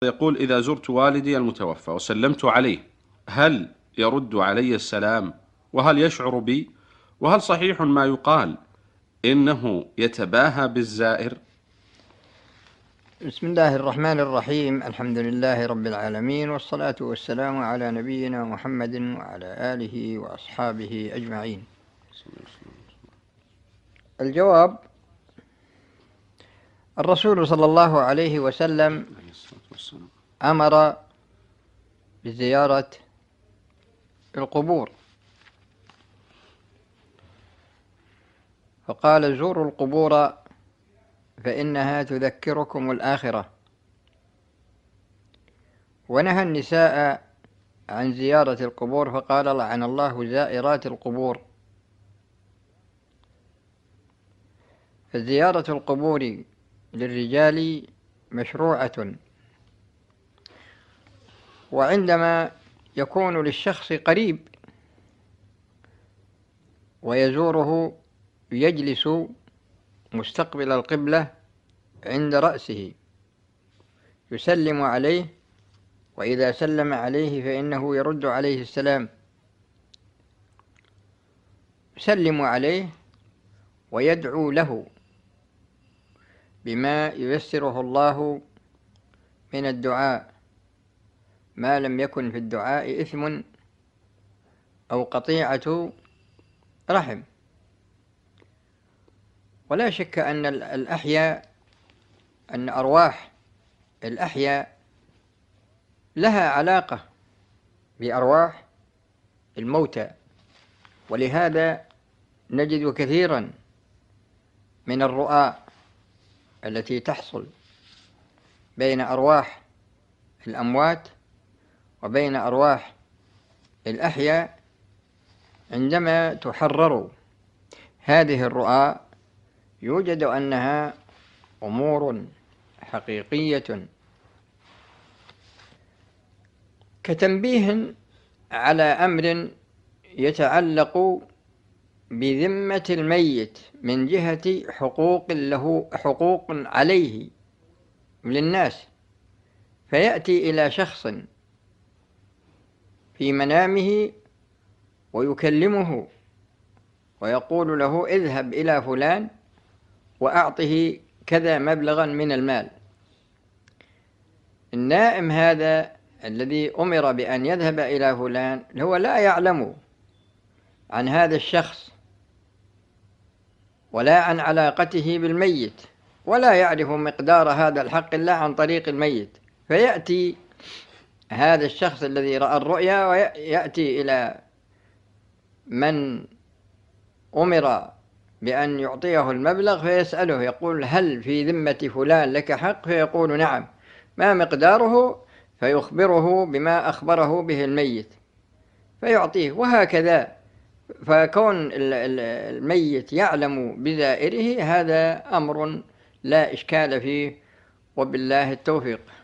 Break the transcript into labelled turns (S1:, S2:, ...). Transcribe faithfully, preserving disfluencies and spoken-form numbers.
S1: يقول: إذا زرت والدي المتوفى وسلمت عليه، هل يرد علي السلام؟ وهل يشعر بي؟ وهل صحيح ما يقال إنه يتباهى بالزائر؟
S2: بسم الله الرحمن الرحيم. الحمد لله رب العالمين، والصلاة والسلام على نبينا محمد وعلى آله وأصحابه أجمعين. الجواب: الرسول صلى الله عليه وسلم أمر بزيارة القبور، فقال: زوروا القبور فإنها تذكركم الآخرة. ونهى النساء عن زيارة القبور فقال: لعن الله زائرات القبور. فزيارة القبور للرجال مشروعة، وعندما يكون للشخص قريب ويزوره يجلس مستقبل القبلة عند رأسه يسلم عليه، وإذا سلم عليه فإنه يرد عليه السلام، يسلم عليه ويدعو له بما ييسره الله من الدعاء، ما لم يكن في الدعاء إثم أو قطيعة رحم. ولا شك أن الأحياء أن أرواح الأحياء لها علاقة بأرواح الموتى، ولهذا نجد كثيرا من الرؤى التي تحصل بين أرواح الأموات وبين أرواح الأحياء. عندما تحرر هذه الرؤى يوجد أنها أمور حقيقية، كتنبيه على أمر يتعلق بذمة الميت من جهة حقوق له حقوق عليه للناس، فيأتي إلى شخص في منامه ويكلمه ويقول له: اذهب إلى فلان وأعطه كذا مبلغا من المال. النائم هذا الذي أمر بأن يذهب إلى فلان هو لا يعلم عن هذا الشخص ولا عن علاقته بالميت، ولا يعرف مقدار هذا الحق إلا عن طريق الميت، فيأتي هذا الشخص الذي رأى الرؤيا ويأتي إلى من أمر بأن يعطيه المبلغ فيسأله، يقول: هل في ذمة فلان لك حق؟ فيقول: نعم. ما مقداره؟ فيخبره بما أخبره به الميت فيعطيه، وهكذا. فكون الميت يعلم بزائره هذا أمر لا إشكال فيه، وبالله التوفيق.